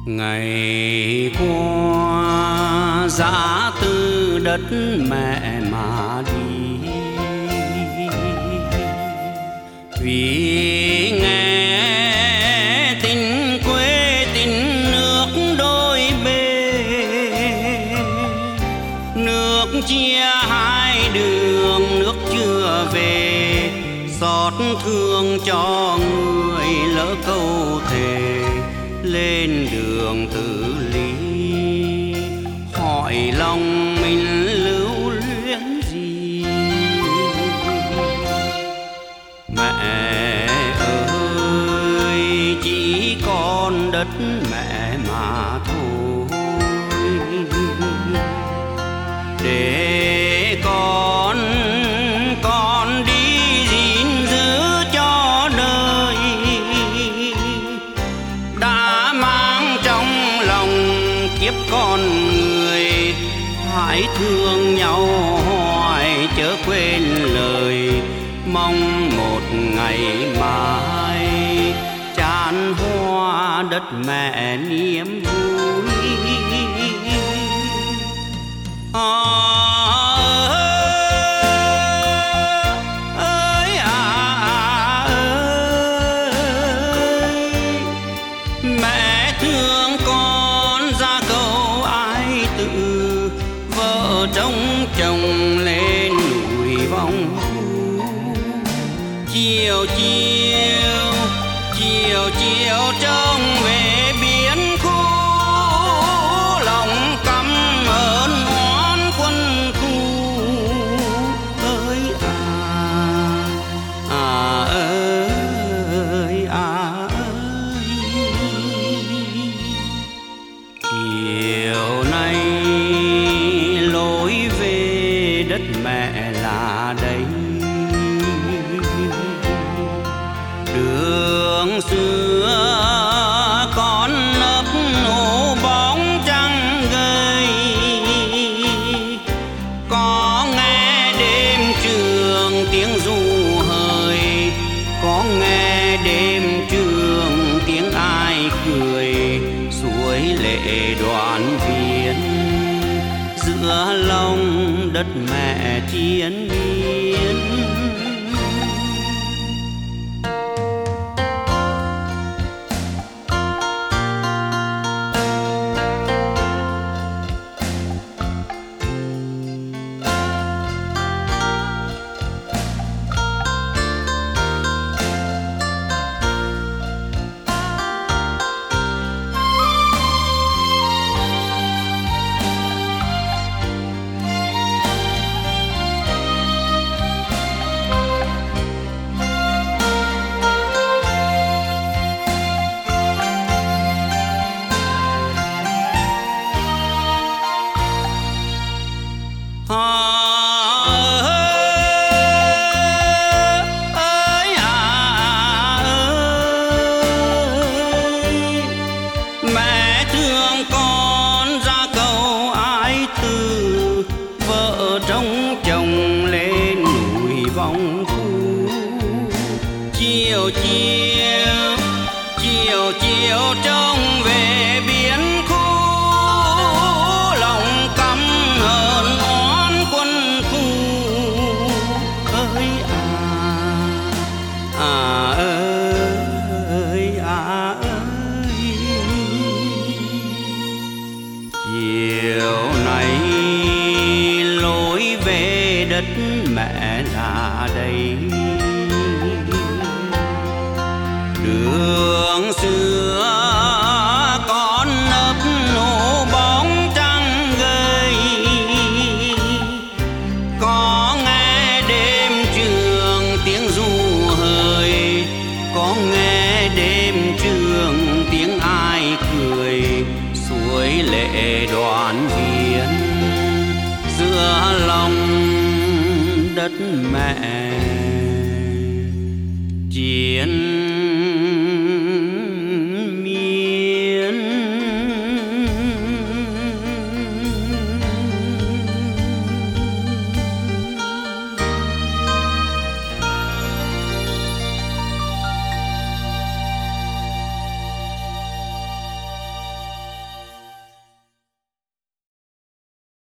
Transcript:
Ngày qua giã từ đất mẹ mà đi, vì nghe tình quê tình nước đôi bên. Nước chia hai đường, nước chưa về, xót thương cho người lỡ câu thề lên đường tự lý. Hỏi lòng mình lưu luyến gì? Mẹ ơi, chỉ còn đất mẹ mà thôi. Để con đi gìn giữ cho đời, đã mang trong lòng kiếp con người. Hãy thương nhau hoài chớ quên lời, mong một ngày mai tràn hoa đất mẹ niềm vui. Mẹ thương con ra câu ai tự, vợ trông chồng lên núi vòng. Chiều chiều trông về biển khu, lòng căm ơn oán quân khu. Ơi ơi chiều nay lối về đất mẹ là đây. Đường xưa con nấp nổ bóng trăng gầy, có nghe đêm trường tiếng ru hời, có nghe đêm trường tiếng ai cười. Suối lệ đoàn viên giữa lòng đất mẹ thiên nhiên. Mẹ thương con ra câu ai từ, vợ trông chồng lên núi vòng thu. Chiều chiều trông về biển khu, lòng căm hờn oán quân khu. Ơi chiều nay lối về đất mẹ là đây. Đường xưa con nấp nổ bóng trăng gầy, có nghe đêm trường tiếng ru hời, có nghe đêm trường tiếng ai cười. Suối lệ đoàn viên giữa lòng đất mẹ chiến